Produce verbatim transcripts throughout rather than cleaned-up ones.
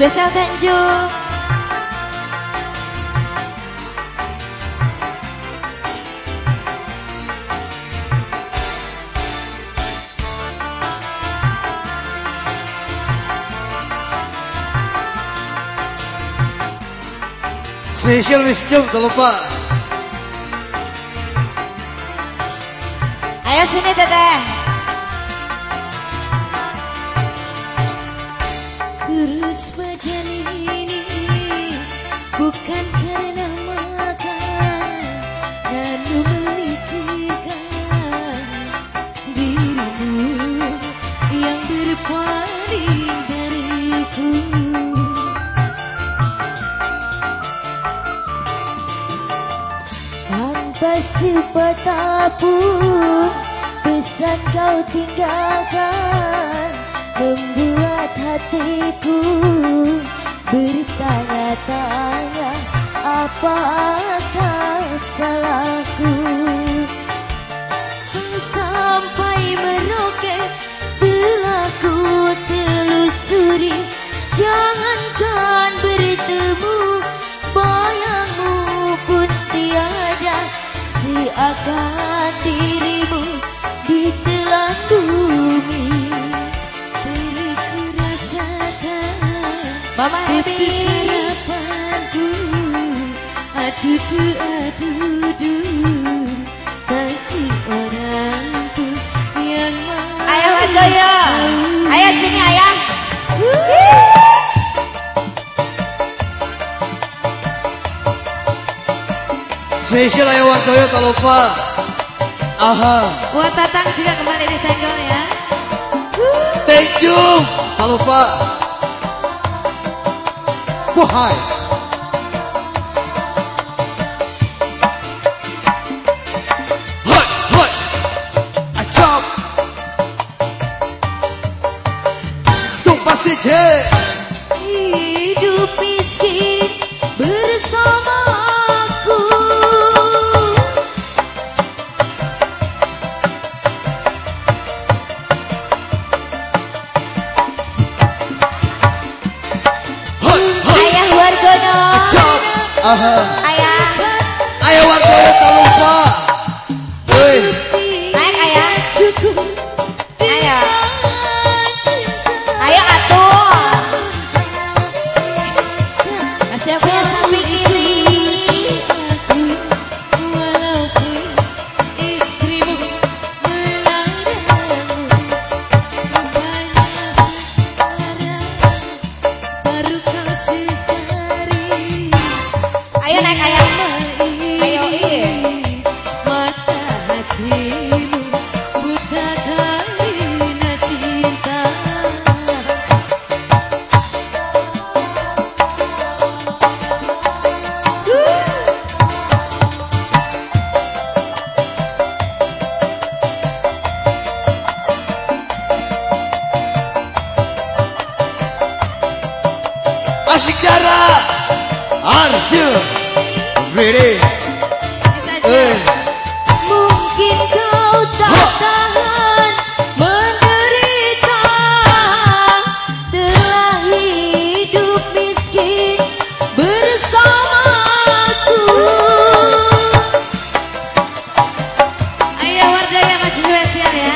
Spesial Tanjung. Spesial Wisdom, tak lupa. Ayo sini teteh. Kurus badan ini bukan karena makan, namun memikirkan dirimu yang berpaling dariku. Tanpa sepatah pun pesan kau tinggalkan, membuat hatiku bertanya-tanya apakah salahku. Sampai meroket telah ku telusuri, jangankan bertemu, bayangmu pun tiada, seakan dirimu ditelan bumi. Mama happy sarapanku, adudu adudu, kasih orangku yang mau. Ayo Wardoyo, ayo sini ayah. Spesial Ayo Wardoyo, tak lupa. Aha. Buat Tatang juga kembali disenggol ya. Thank you, tak lupa. Wahai Hai, hai Acap Tumpah si je Hidup miskin bersamaku. Aha. Ayah, Ayo Wardoyo, tak lupa. Hei, naik ayah. Ayo, ayo atuh. Masih aku yang samping kiri. Walaupun istrimu melarangmu, baru kau sadari. Ayo naik ayam. Ayo iya. Mata hatimu buta karena cinta. asik jarak Arsyil Ready. Eh. Mungkin kau tak tahan menderita, telah hidup miskin bersamaku. Ayo Wardoyo masih spesial ya.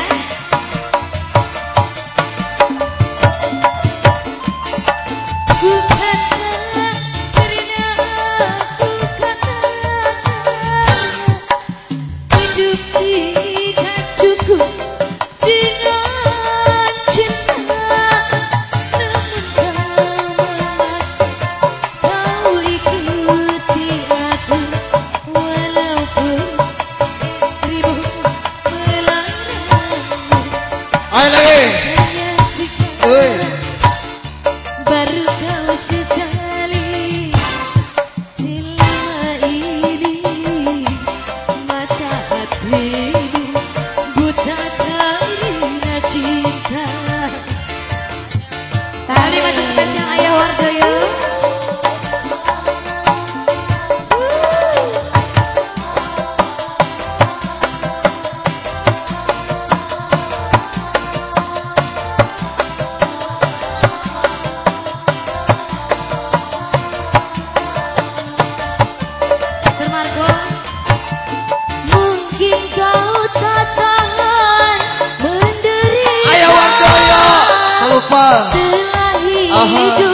Ayo lagi. Oi. Baru kau sesali selama ini, mata hatimu buta karena cinta. Tadi masih spesial Ayah Wardoyo. apa? telah Aha. hidup